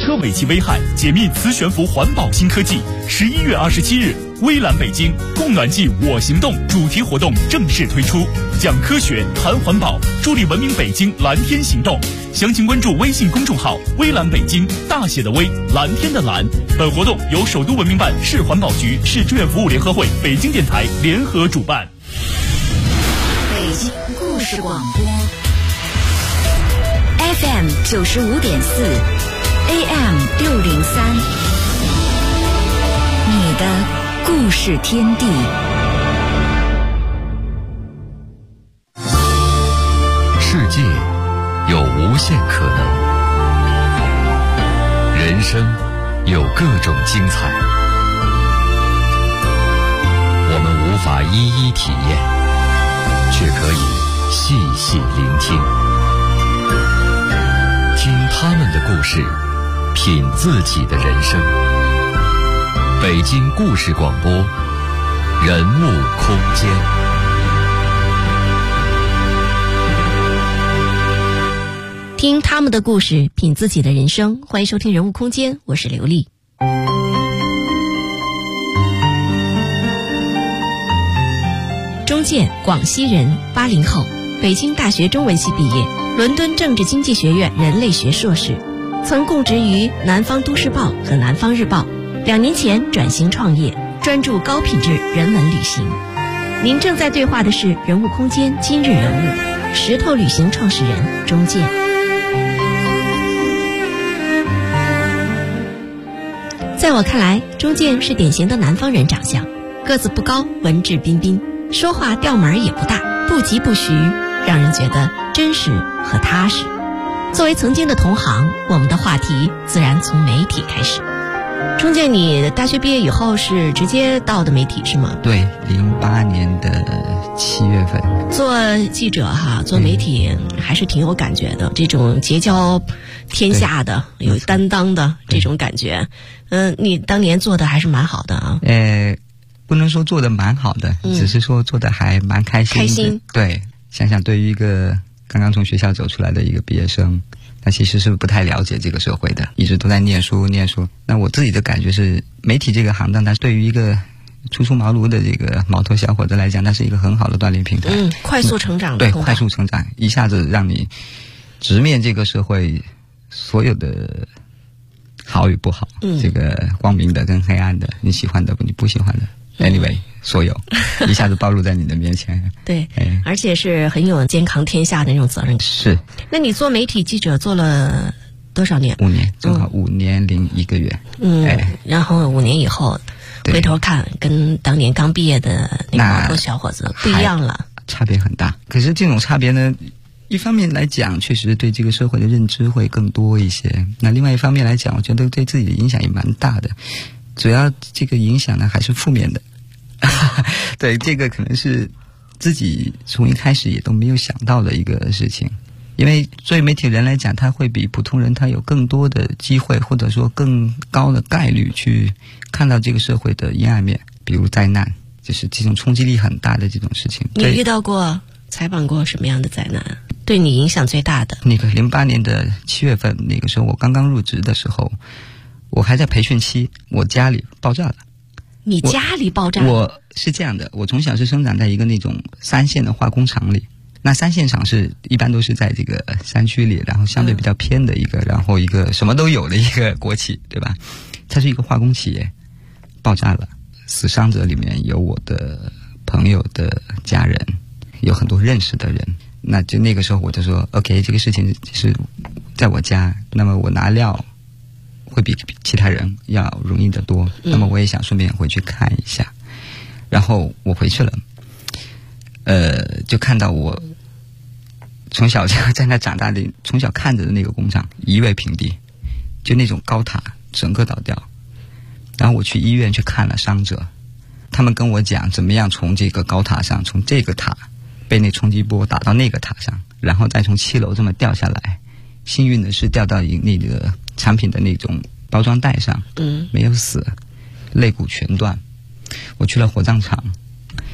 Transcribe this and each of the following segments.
车尾气危害，解密磁悬浮环保新科技。11月27日，微蓝北京供暖季我行动主题活动正式推出，讲科学谈环保，助力文明北京蓝天行动。详情关注微信公众号微蓝北京，大写的微，蓝天的蓝。本活动由首都文明办、市环保局、市志愿服务联合会、北京电台联合主办。 北京故事广播 FM 95.4 AM 603，你的故事天地。 世界有无限可能，人生有各种精彩，我们无法一一体验，却可以细细聆听，听他们的故事，品自己的人生。北京故事广播，人物空间。 听他们的故事，品自己的人生。欢迎收听人物空间，我是刘丽。钟健，广西人，80后，北京大学中文系毕业，伦敦政治经济学院人类学硕士，曾供职于南方都市报和南方日报。2年前转型创业，专注高品质人文旅行。您正在对话的是人物空间今日人物，石头旅行创始人钟健。在我看来，钟健是典型的南方人长相，个子不高，文质彬彬，说话调门也不大，不疾不徐，让人觉得真实和踏实。作为曾经的同行，我们的话题自然从媒体开始。钟健，你大学毕业以后是直接到的媒体是吗？ 对，08年的7月份。 做记者哈，做媒体还是挺有感觉的，这种结交天下的、有担当的这种感觉。你当年做的还是蛮好的啊。 不能说做的蛮好的，只是说做的还蛮开心的。开心。对，想想对于一个刚刚从学校走出来的一个毕业生，他其实是不太了解这个社会的，一直都在念书。那我自己的感觉是，媒体这个行当，它对于一个初出茅庐的这个毛头小伙子来讲，它是一个很好的锻炼平台。 快速成长的。 对，快速成长，一下子让你直面这个社会所有的好与不好，这个光明的跟黑暗的，你喜欢的你不喜欢的。Anyway， 所有一下子暴露在你的面前。 对，而且是很有肩扛天下的那种责任感。 是。 那你做媒体记者做了多少年？5 年，正好5年零1个月。 然后5年以后回头看，跟当年刚毕业的那个毛头小伙子不一样了， 差别很大。可是这种差别呢，一方面来讲，确实对这个社会的认知会更多一些。那另外一方面来讲，我觉得对自己的影响也蛮大的。主要这个影响呢还是负面的。对，这个可能是自己从一开始也都没有想到的一个事情。因为作为媒体人来讲，他会比普通人他有更多的机会，或者说更高的概率去看到这个社会的阴暗面，比如灾难，就是这种冲击力很大的这种事情。 你遇到过采访过什么样的灾难对你影响最大的？ 那个08年的7月份，那个时候我刚刚入职的时候，我还在培训期，我家里爆炸了。 你家里爆炸？ 我是这样的，我从小是生长在一个那种3线的化工厂里。那3线厂是一般都是在这个山区里，然后相对比较偏的一个，然后一个什么都有的一个国企，对吧？它是一个化工企业，爆炸了。死伤者里面有我的朋友的家人，有很多认识的人。那就那个时候我就说 OK， 这个事情是在我家，那么我拿料会比其他人要容易得多，那么我也想顺便回去看一下。然后我回去了，就看到我从小在那长大的，从小看着的那个工厂夷为平地，就那种高塔整个倒掉。然后我去医院去看了伤者，他们跟我讲怎么样从这个高塔上，从这个塔被那冲击波打到那个塔上，然后再从7楼这么掉下来。幸运的是掉到那个产品的那种包装袋上，没有死，肋骨全断。我去了火葬场，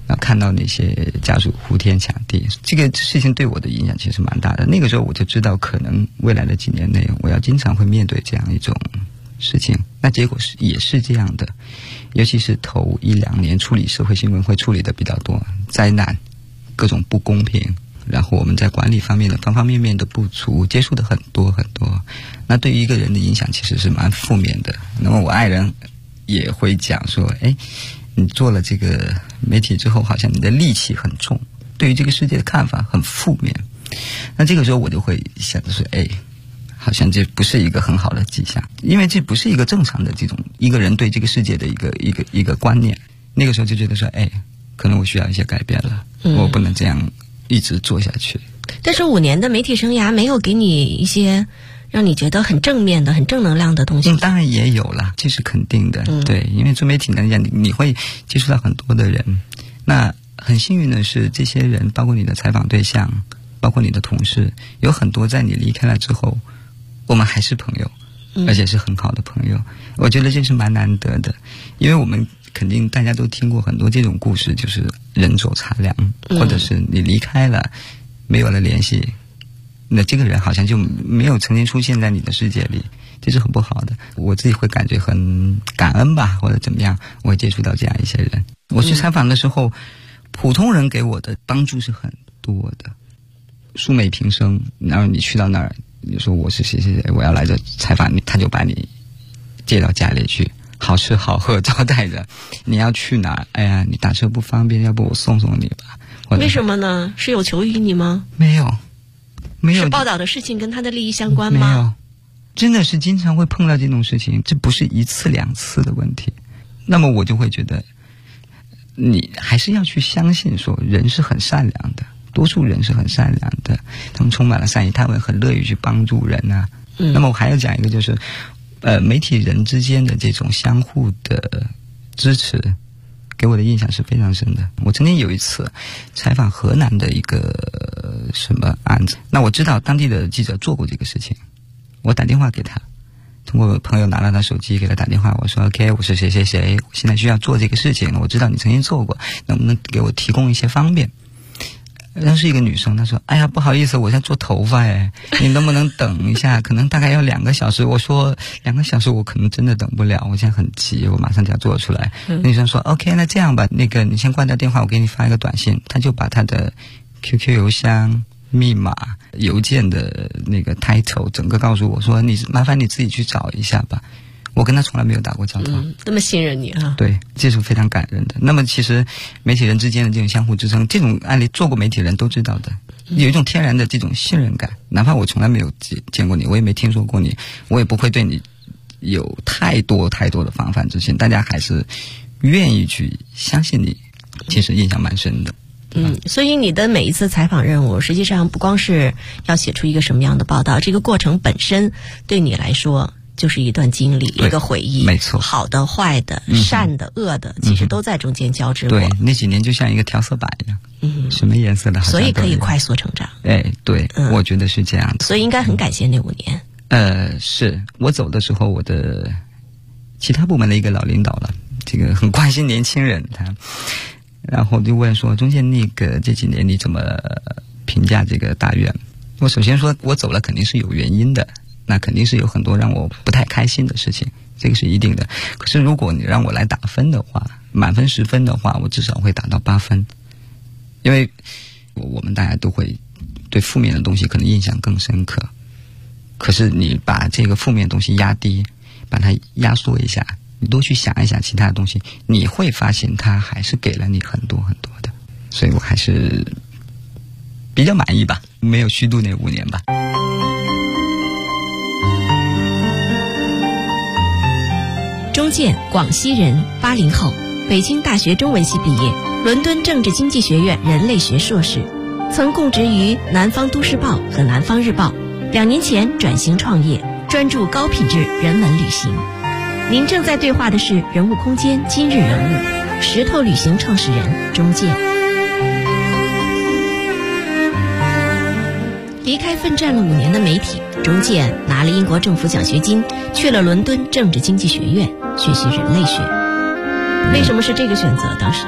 然后看到那些家属呼天抢地，这个事情对我的影响其实蛮大的。那个时候我就知道，可能未来的几年内，我要经常会面对这样一种事情。那结果也是这样的，尤其是头1-2年处理社会新闻会处理的比较多，灾难、各种不公平，然后我们在管理方面的方方面面的不足，接触的很多很多。那对于一个人的影响其实是蛮负面的。那么我爱人也会讲说，你做了这个媒体之后，好像你的戾气很重，对于这个世界的看法很负面。那这个时候我就会想着说，好像这不是一个很好的迹象，因为这不是一个正常的这种一个人对这个世界的一个观念。那个时候就觉得说，可能我需要一些改变了，我不能这样一直做下去。 但是5年的媒体生涯没有给你一些让你觉得很正面的、很正能量的东西。 当然也有了，这是肯定的。对，因为做媒体来讲，你会接触到很多的人。那很幸运的是，这些人包括你的采访对象，包括你的同事，有很多在你离开了之后，我们还是朋友，而且是很好的朋友。我觉得这是蛮难得的，因为我们肯定大家都听过很多这种故事，就是人走茶凉，或者是你离开了，没有了联系，那这个人好像就没有曾经出现在你的世界里，这是很不好的。我自己会感觉很感恩吧，或者怎么样，我会接触到这样一些人。我去采访的时候，普通人给我的帮助是很多的，素昧平生，然后你去到那儿，你说我是谁谁谁，我要来这采访你，他就把你接到家里去，好吃好喝招待着。你要去哪？你打车不方便，要不我送送你吧。 为什么呢？是有求于你吗？ 没有。 是报道的事情跟他的利益相关吗？ 没有，真的是经常会碰到这种事情，这不是1次2次的问题。那么我就会觉得，你还是要去相信说人是很善良的，多数人是很善良的，他们充满了善意，他们很乐于去帮助人啊。那么我还要讲一个，就是媒体人之间的这种相互的支持，给我的印象是非常深的。我曾经有一次采访河南的一个什么案子，那我知道当地的记者做过这个事情，我打电话给他，通过朋友拿了他手机给他打电话，我说 OK， 我是谁谁谁，我现在需要做这个事情，我知道你曾经做过，能不能给我提供一些方便？那是一个女生，她说不好意思，我在做头发你能不能等一下，可能大概要2个小时。我说2个小时我可能真的等不了，我现在很急，我马上就要做出来。女生说 OK， 那这样吧，那个你先挂掉电话，我给你发一个短信。她就把她的 QQ 邮箱密码、邮件的那个 title 整个告诉我，说你麻烦你自己去找一下吧。我跟他从来没有打过交道， 那么信任你啊？ 对，这是非常感人的。那么其实媒体人之间的这种相互支撑，这种案例做过媒体人都知道的，有一种天然的这种信任感。哪怕我从来没有见过你，我也没听说过你，我也不会对你有太多的防范之心，大家还是愿意去相信你，其实印象蛮深的。 所以你的每一次采访任务，实际上不光是要写出一个什么样的报道，这个过程本身对你来说就是一段经历，一个回忆， 没错， 好的、坏的、善的、恶的，其实都在中间交织过。 对，那几年就像一个调色板一样，什么颜色的好像都有， 所以可以快速成长。 对，我觉得是这样的。 所以应该很感谢那5年。 是我走的时候，我的其他部门的一个老领导了，这个很关心年轻人，然后就问说，中间这几年你怎么评价这个大院？我首先说，我走了肯定是有原因的，那肯定是有很多让我不太开心的事情，这个是一定的。可是如果你让我来打分的话，满分10分的话，我至少会打到8分，因为我们大家都会对负面的东西可能印象更深刻。可是你把这个负面的东西压低，把它压缩一下，你多去想一想其他的东西，你会发现它还是给了你很多的。所以我还是比较满意吧，没有虚度那5年吧。 钟健，广西人，80后，北京大学中文系毕业，伦敦政治经济学院人类学硕士，曾供职于南方都市报和南方日报。2年前转型创业，专注高品质人文旅行。您正在对话的是人物空间今日人物，石头旅行创始人钟健。离开奋战了5年的媒体，钟健拿了英国政府奖学金，去了伦敦政治经济学院学习人类学。为什么是这个选择？当时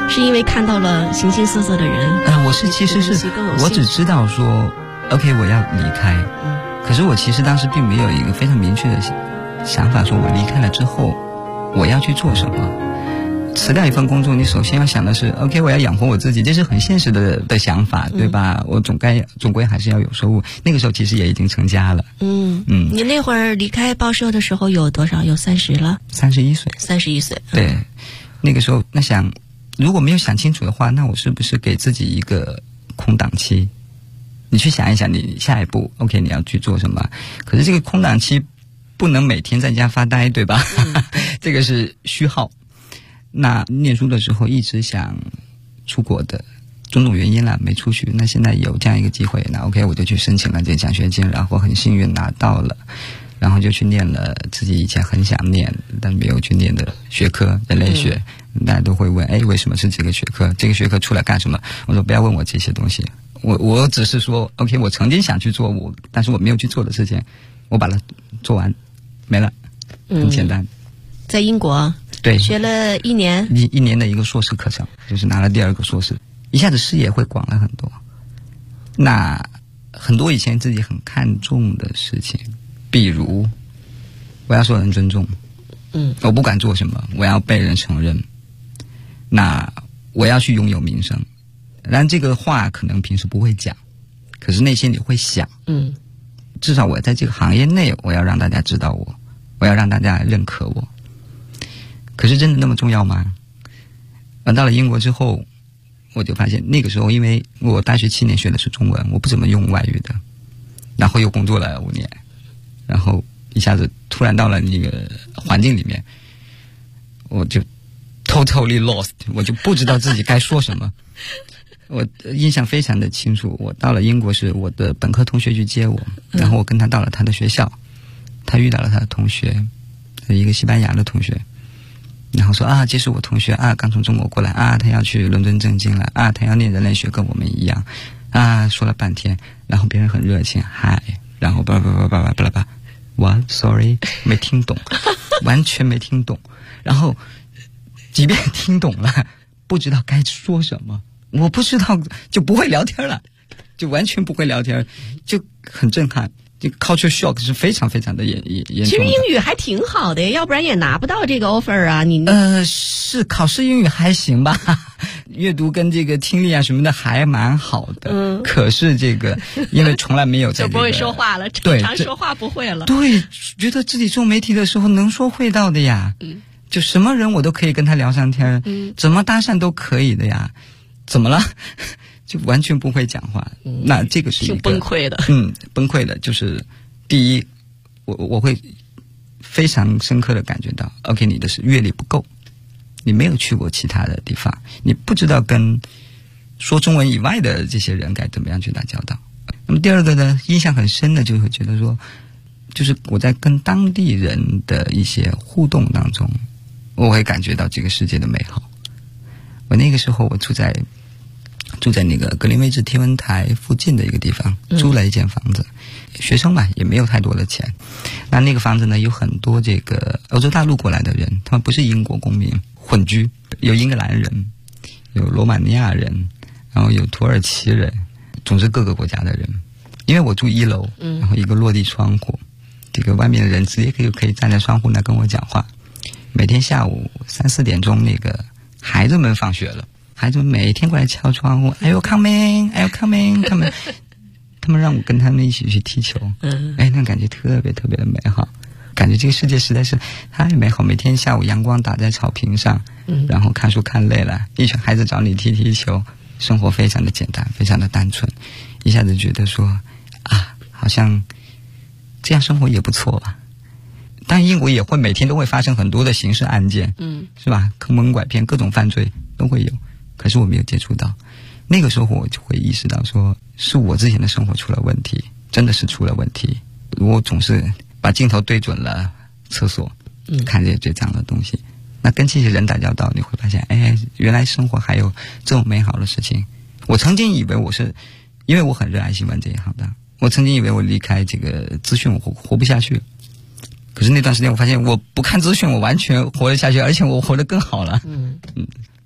是因为看到了形形色色的人？ 其实是我只知道说 OK 我要离开，可是我其实当时并没有一个非常明确的想法，说我离开了之后我要去做什么。辞掉一份工作，你首先要想的是 OK 我要养活我自己，这是很现实的想法，对吧？我总归还是要有收入。那个时候其实也已经成家了。 你那会儿离开报社的时候有多少？有30了 ？31岁。 31岁。 对，那个时候那想，如果没有想清楚的话，那我是不是给自己一个空档期？你去想一想，你下一步 OK 你要去做什么？可是这个空档期不能每天在家发呆，对吧？这个是虚耗。那念书的时候一直想出国的，种种原因啦没出去。那现在有这样一个机会，那 OK 我就去申请了这个奖学金，然后很幸运拿到了，然后就去念了自己以前很想念但没有去念的学科，人类学。大家都会问，为什么是这个学科？这个学科出来干什么？我说不要问我这些东西，我只是说 OK 我曾经想去做但是我没有去做的事情，我把它做完没了，很简单。 在英国对学了1年， 一年的一个硕士课程，就是拿了第2个硕士，一下子视野会广了很多。那很多以前自己很看重的事情，比如我要受人尊重，我不管做什么我要被人承认，那我要去拥有名声。然这个话可能平时不会讲，可是内心里会想，至少我在这个行业内我要让大家知道我要让大家认可我。可是真的那么重要吗？到了英国之后，我就发现那个时候，因为我大学7年学的是中文，我不怎么用外语的，然后又工作了5年，然后一下子突然到了那个环境里面，我就 totally lost， 我就不知道自己该说什么。我印象非常的清楚，我到了英国是我的本科同学去接我，然后我跟他到了他的学校，他遇到了他的同学，一个西班牙的同学，然后说这是我同学刚从中国过来他要去伦敦政经了他要念人类学跟我们一样说了半天，然后别人很热情嗨，然后巴拉巴 What sorry 没听懂完全没听懂，然后即便听懂了不知道该说什么，我不知道就不会聊天了，就完全不会聊天，就很震撼。这 culture shock 是非常非常的严重的。 其实英语还挺好的，要不然也拿不到这个 offer 啊。你是考试英语还行吧，阅读跟这个听力什么的还蛮好的。可是这个因为从来没有在就不会说话了，正常说话不会了。 对，觉得自己做媒体的时候能说会道的呀。就什么人我都可以跟他聊上天，怎么搭讪都可以的呀。怎么了？就完全不会讲话，那这个是一个挺崩溃的。 崩溃的就是第一，我会非常深刻的感觉到 OK 你的阅历不够，你没有去过其他的地方，你不知道跟说中文以外的这些人该怎么样去打交道。那么第二个呢，印象很深的就会觉得说，就是我在跟当地人的一些互动当中，我会感觉到这个世界的美好。我那个时候我住在那个格林威治天文台附近的一个地方，租了一间房子，学生嘛也没有太多的钱。那个房子呢有很多这个欧洲大陆过来的人，他们不是英国公民，混居，有英格兰人，有罗马尼亚人，然后有土耳其人，总之各个国家的人。因为我住1楼，然后一个落地窗户，这个外面的人直接可以站在窗户那跟我讲话。每天下午3、4点钟，那个孩子们放学了，孩子们每天过来敲窗户 Are you coming? Are you coming? 他们让我跟他们一起去踢球，那感觉特别特别的美好，感觉这个世界实在是太美好。每天下午阳光打在草坪上，然后看书看累了，一群孩子找你踢球，生活非常的简单，非常的单纯，一下子觉得说好像这样生活也不错吧。当然英国也会每天都会发生很多的刑事案件，是吧？坑蒙拐骗各种犯罪都会有，可是我没有接触到。那个时候我就会意识到说，是我之前的生活出了问题，真的是出了问题。我总是把镜头对准了厕所，看这些这样的东西。那跟这些人打交道，你会发现，原来生活还有这种美好的事情。我曾经以为因为我很热爱新闻这一行的，我曾经以为我离开这个资讯我活不下去。可是那段时间我发现我不看资讯我完全活得下去，而且我活得更好了。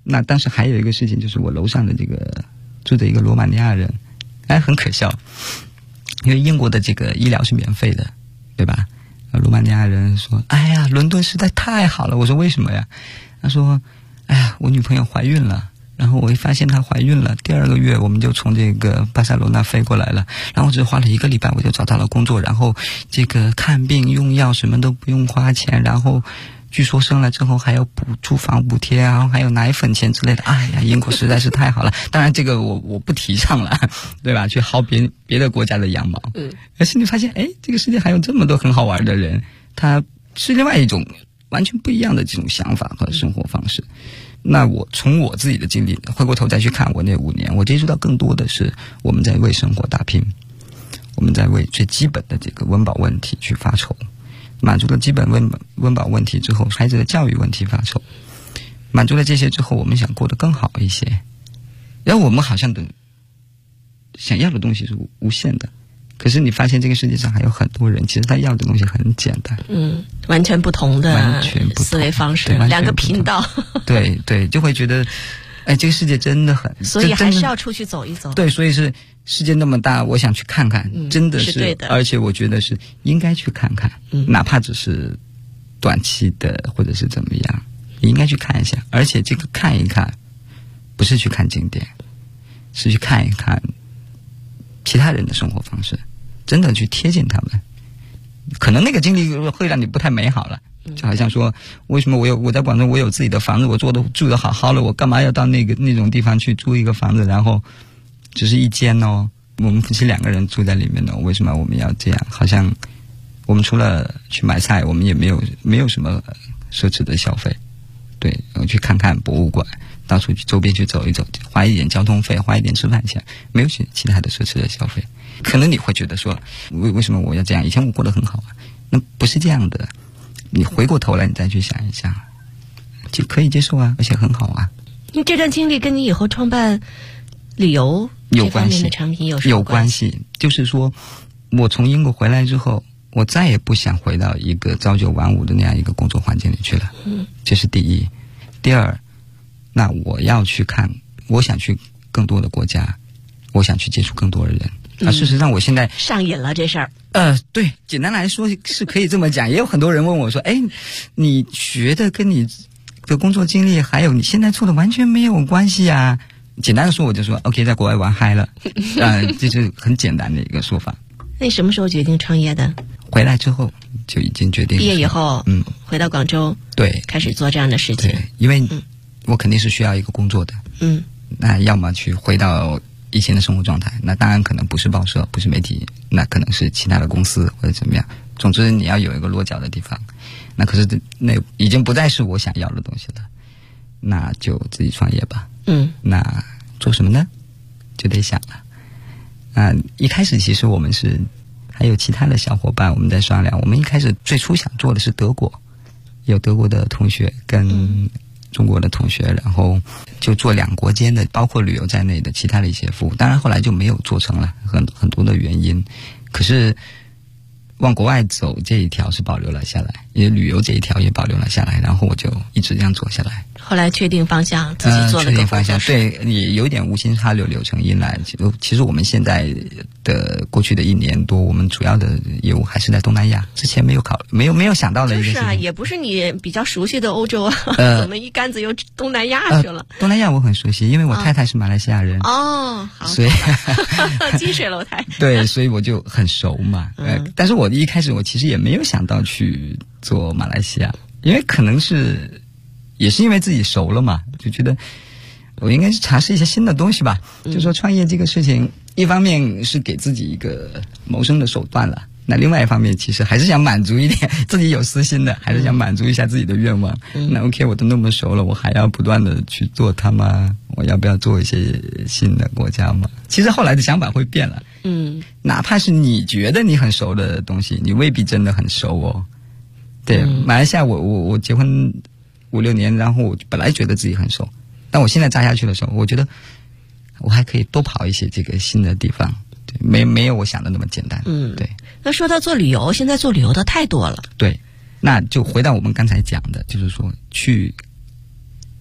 那当时还有一个事情，就是我楼上的这个住着一个罗马尼亚人，很可笑，因为英国的这个医疗是免费的，对吧？罗马尼亚人说：“哎呀，伦敦实在太好了。”我说：“为什么呀？”他说：“哎呀，我女朋友怀孕了。”然后我一发现她怀孕了，第2个月我们就从这个巴塞罗那飞过来了，然后只花了1个礼拜我就找到了工作，然后这个看病用药什么都不用花钱，然后据说生了之后还有住房补贴，然后还有奶粉钱之类的。哎呀，英国实在是太好了。当然这个我不提倡了，对吧？去薅别的国家的羊毛。而是你发现，这个世界还有这么多很好玩的人，他是另外一种完全不一样的这种想法和生活方式。那我从我自己的经历回过头再去看我那5年，我接触到更多的是我们在为生活打拼，我们在为最基本的这个温饱问题去发愁，满足了基本温饱问题之后，孩子的教育问题发愁，满足了这些之后，我们想过得更好一些，然后我们好像的想要的东西是无限的，可是你发现这个世界上还有很多人，其实他要的东西很简单， 完全不同的思维方式，2个频道， 对对，就会觉得，这个世界真的很， 所以还是要出去走一走。 对，所以是世界那么大，我想去看看，真的是对的， 而且我觉得是应该去看看，哪怕只是短期的或者是怎么样，你应该去看一下。而且这个看一看，不是去看景点，是去看一看其他人的生活方式，真的去贴近他们。可能那个经历会让你不太美好了，就好像说，为什么我在广州我有自己的房子，我住得好好了，我干嘛要到那种地方去租一个房子，然后只是一间哦，我们夫妻2个人住在里面呢，为什么我们要这样？好像我们除了去买菜，我们也没有什么奢侈的消费。对，我去看看博物馆，到处去周边去走一走，花一点交通费，花一点吃饭钱，没有其他的奢侈的消费。可能你会觉得说，为什么我要这样？以前我过得很好啊，那不是这样的。你回过头来，你再去想一想，就可以接受啊，而且很好啊。 你这段经历跟你以后创办旅游这方面的产品有什么关系？ 就是说，我从英国回来之后，我再也不想回到一个朝9晚5的那样一个工作环境里去了。这是第一。第二，那我想去更多的国家，我想去接触更多的人。事实上我现在上瘾了这事儿。 对，简单来说是可以这么讲。也有很多人问我说，你觉得跟你的工作经历还有你现在做的完全没有关系啊？简单的说，我就说 OK， 在国外玩嗨了，这是很简单的一个说法。 那你什么时候决定创业的？ 回来之后就已经决定。 毕业以后，回到广州， 对， 开始做这样的事情。 对，因为我肯定是需要一个工作的。那要么去回到以前的生活状态，那当然可能不是报社，不是媒体，那可能是其他的公司或者怎么样。总之你要有一个落脚的地方。那可是那已经不再是我想要的东西了，那就自己创业吧。那做什么呢？就得想了。一开始其实我们是还有其他的小伙伴，我们在商量。我们一开始最初想做的是德国，有德国的同学跟中国的同学，然后就做2国间的，包括旅游在内的其他的一些服务。当然后来就没有做成了，很多的原因。可是往国外走这一条是保留了下来，也旅游这一条也保留了下来，然后我就一直这样做下来。 后来确定方向，自己做了确定方向，对，也有点无心插柳柳成荫来。其实我们现在的过去的1年多，我们主要的业务还是在东南亚，之前没有想到的一个事情。 就是啊，也不是你比较熟悉的欧洲啊，怎么一竿子又东南亚去了？ 东南亚我很熟悉，因为我太太是马来西亚人。 好， 所以积水楼台。 对，所以我就很熟嘛。但是我一开始我其实也没有想到去做马来西亚，因为可能也是因为自己熟了嘛，就觉得我应该是尝试一些新的东西吧。就说创业这个事情，一方面是给自己一个谋生的手段了，那另外一方面其实还是想满足一点自己有私心的，还是想满足一下自己的愿望。那 OK， 我都那么熟了，我还要不断的去做它吗？我要不要做一些新的国家吗？其实后来的想法会变了。哪怕是你觉得你很熟的东西，你未必真的很熟哦。对，马来西亚我结婚5-6年，然后我本来觉得自己很熟，但我现在扎下去的时候，我觉得我还可以多跑一些这个新的地方，对，没有我想的那么简单。对。 那说到做旅游，现在做旅游的太多了。 对，那就回到我们刚才讲的，就是说去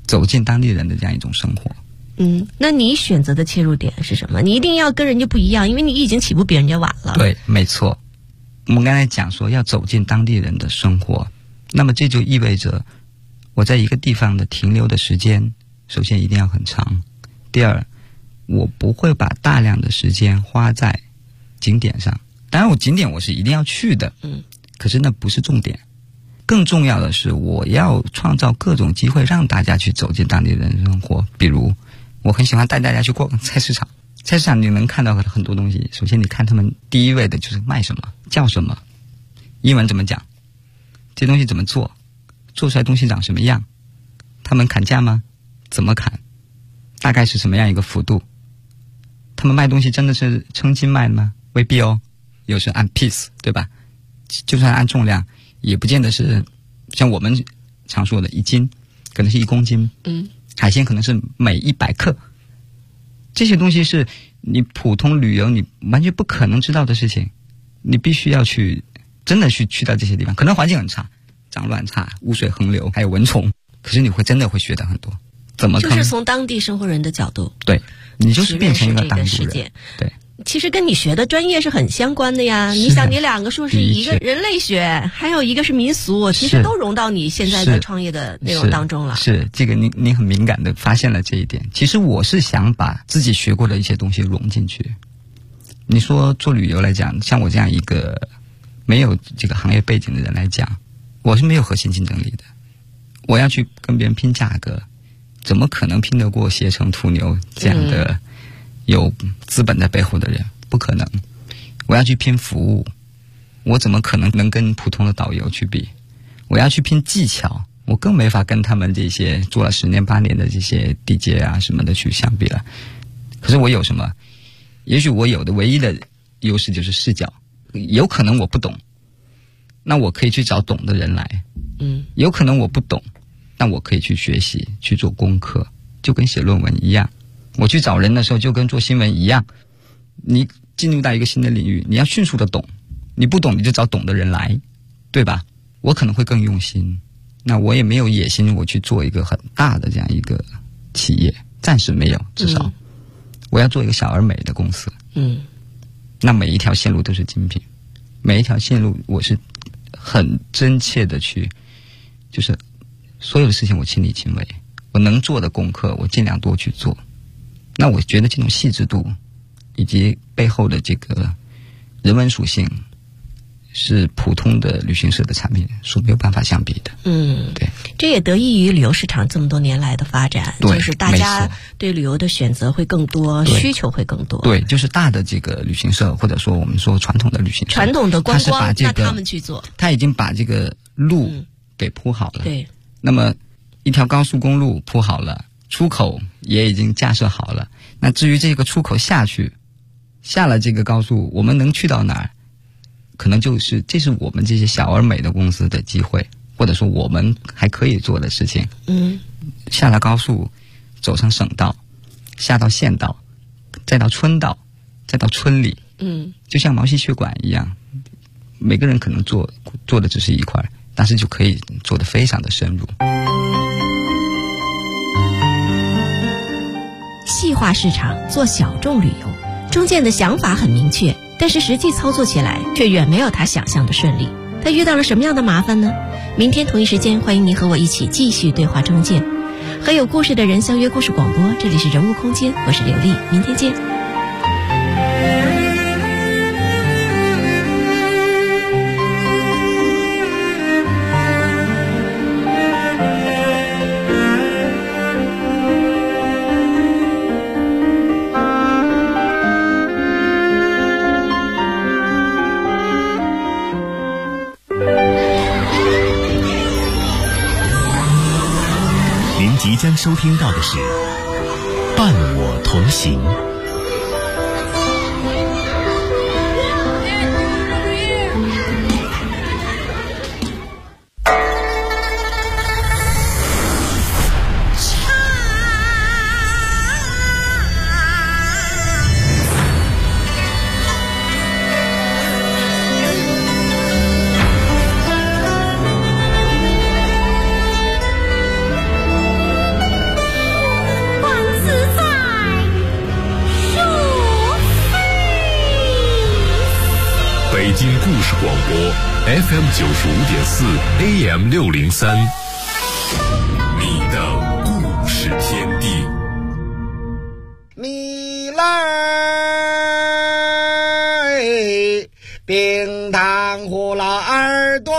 走进当地人的这样一种生活。 那你选择的切入点是什么？你一定要跟人家不一样，因为你已经起步比人家晚了。 对，没错。我们刚才讲说要走进当地人的生活，那么这就意味着我在一个地方的停留的时间，首先一定要很长。第二，我不会把大量的时间花在景点上。当然，景点我是一定要去的，可是那不是重点。更重要的是，我要创造各种机会让大家去走进当地人的生活。比如，我很喜欢带大家去逛菜市场。菜市场你能看到很多东西。首先，你看他们第一位的就是卖什么、叫什么、英文怎么讲，这东西怎么做，做出来东西长什么样，他们砍价吗？怎么砍？大概是什么样一个幅度？他们卖东西真的是称斤卖的吗？未必哦，有时按 piece， 对吧？就算按重量，也不见得是像我们常说的1斤，可能是1公斤。海鲜可能是每100克。这些东西是你普通旅游你完全不可能知道的事情，你必须要去真的去到这些地方。可能环境很差，脏乱差，污水横流，还有蚊虫，可是你真的会学到很多。怎么就是从当地生活人的角度， 对，你就是变成一个当地人。对， 其实跟你学的专业是很相关的呀。你想，你2个硕士，一个人类学，还有一个是民俗，其实都融到你现在在创业的内容当中了。 是这个你很敏感的发现了这一点。其实我是想把自己学过的一些东西融进去。你说做旅游来讲，像我这样一个没有这个行业背景的人来讲，我是没有核心竞争力的。我要去跟别人拼价格，怎么可能拼得过携程、途牛这样的有资本在背后的人？不可能。我要去拼服务，我怎么可能跟普通的导游去比？我要去拼技巧，我更没法跟他们这些做了10年8年的这些DJ啊什么的去相比了。可是我有什么？也许我有的唯一的优势就是视角。有可能我不懂，那我可以去找懂的人来。有可能我不懂，那我可以去学习，去做功课，就跟写论文一样。我去找人的时候就跟做新闻一样，你进入到一个新的领域，你要迅速的懂，你不懂你就找懂的人来，对吧？我可能会更用心，那我也没有野心我去做一个很大的这样一个企业，暂时没有，至少我要做一个小而美的公司。那每一条线路都是精品，每一条线路我是很真切的去，就是所有的事情我亲力亲为，我能做的功课我尽量多去做。那我觉得这种细致度以及背后的这个人文属性，是普通的旅行社的产品所没有办法相比的。对， 这也得益于旅游市场这么多年来的发展，就是大家对旅游的选择会更多，需求会更多。 对，就是大的这个旅行社，或者说我们说传统的旅行社， 传统的观光， 那他们去做， 他已经把这个路给铺好了。 对， 那么一条高速公路铺好了，出口也已经架设好了。那至于这个出口下了这个高速，我们能去到哪儿？可能这是我们这些小而美的公司的机会，或者说我们还可以做的事情。下了高速，走上省道，下到县道，再到村道，再到村里。就像毛细血管一样，每个人可能做的只是一块，但是就可以做得非常的深入。 细化市场，做小众旅游，中建的想法很明确，但是实际操作起来却远没有他想象的顺利。他遇到了什么样的麻烦呢？明天同一时间，欢迎您和我一起继续对话中建，和有故事的人相约故事广播。这里是人物空间，我是刘丽，明天见。 即将收听到的是伴我同行。 事广播 FM 95.4 AM 603，你的故事天地。 米来冰糖葫芦耳朵，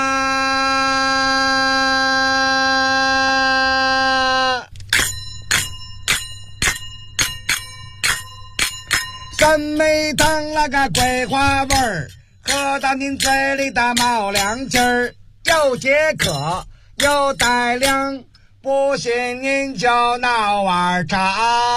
三枚糖那个桂花味儿，喝到您嘴里的冒凉气儿，又解渴又带凉，不信您就闹碗茶。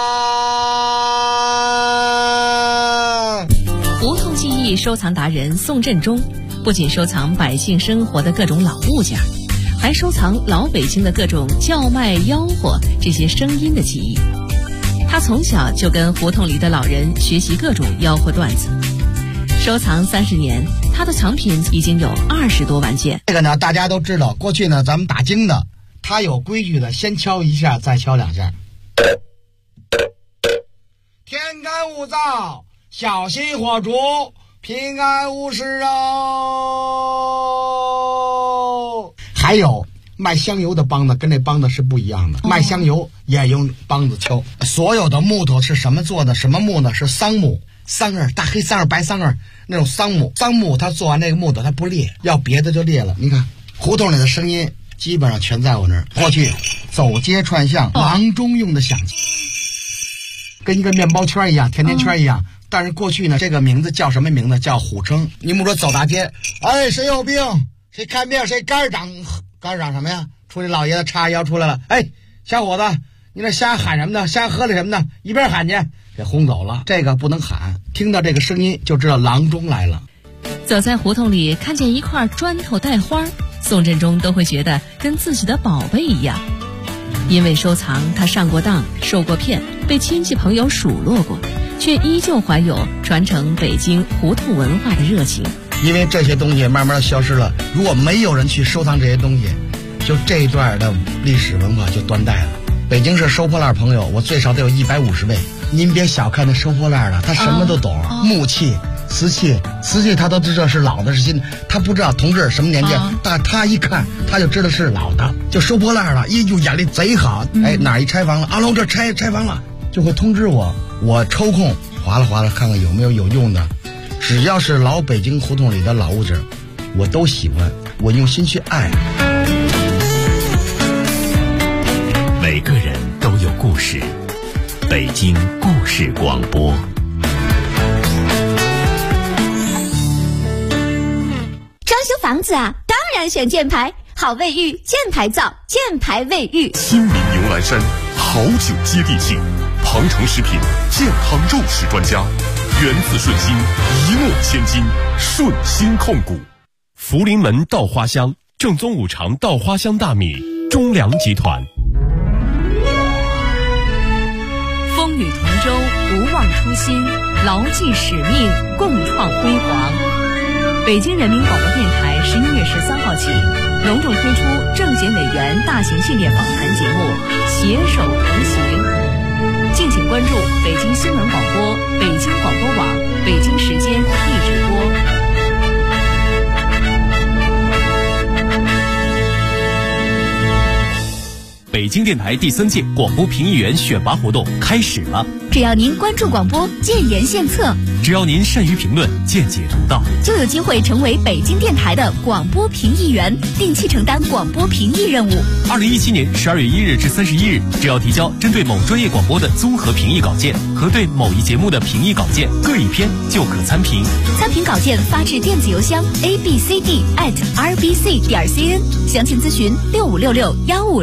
胡同记忆收藏达人宋振中不仅收藏百姓生活的各种老物件，还收藏老北京的各种叫卖吆喝这些声音的记忆。他从小就跟胡同里的老人学习各种吆喝段子，收藏30年，他的藏品已经有20多万件。 这个呢，大家都知道，过去呢，咱们打更的，他有规矩的，先敲一下，再敲2下。天干物燥，小心火烛，平安无事哦。还有卖香油的梆子跟这梆子是不一样的，卖香油也用梆子敲。所有的木头是什么做的？什么木呢？是桑木，桑叶，大黑桑叶、白桑叶那种桑木。桑木它做完这个木头它不裂，要别的就裂了。你看胡同里的声音基本上全在我那儿。过去走街串巷，郎中用的响器，跟一个面包圈一样，甜甜圈一样。但是过去呢，这个名字叫什么名字？叫虎称。你们说走大街，哎，谁有病？谁看病？谁肝长什么呀？出去老爷子叉腰出来了，哎，小伙子，你那瞎喊什么呢？瞎喝了什么呢？一边喊去，给轰走了。这个不能喊，听到这个声音就知道郎中来了。 走在胡同里，看见一块砖头带花，宋振中都会觉得跟自己的宝贝一样。因为收藏，他上过当，受过骗，被亲戚朋友数落过，却依旧怀有传承北京胡同文化的热情。 因为这些东西慢慢消失了，如果没有人去收藏这些东西，就这一段的历史文化就断代了。北京市收破烂朋友，我最少得有150位。您别小看那收破烂的，他什么都懂，木器、瓷器他都知道是老的是新的，他不知道同志什么年纪，但他一看他就知道是老的，就收破烂了，就眼力贼好。哎，哪一拆房了？老这拆房了，就会通知我，我抽空划拉看看有没有用的。只要是老北京胡同里的老物件，我都喜欢，我用心去爱。 每个人都有故事，北京故事广播。 装修房子啊，当然选箭牌，好卫浴，箭牌造，箭牌卫浴。 亲民牛栏山，好酒接地气，庞城食品健康肉食专家，源自顺心，一诺千金，顺心控股。福临门稻花香，正宗五常稻花香大米，中粮集团。 风雨同舟，不忘初心，牢记使命，共创辉煌。北京人民广播电台11月13号起，隆重推出政协委员大型系列访谈节目《携手同行》，敬请关注北京新闻广播、北京广播网、北京时间一直播。 北京电台第3届广播评议员选拔活动开始了。 只要您关注广播，建言献策； 只要您善于评论，见解独到， 就有机会成为北京电台的广播评议员，定期承担广播评议任务。 2017年12月1日至31日，只要提交针对某专业广播的综合评议稿件和对某一节目的评议稿件各一篇，就可参评。 参评稿件发至电子邮箱 abcd@rbc.cn，详情咨询656615。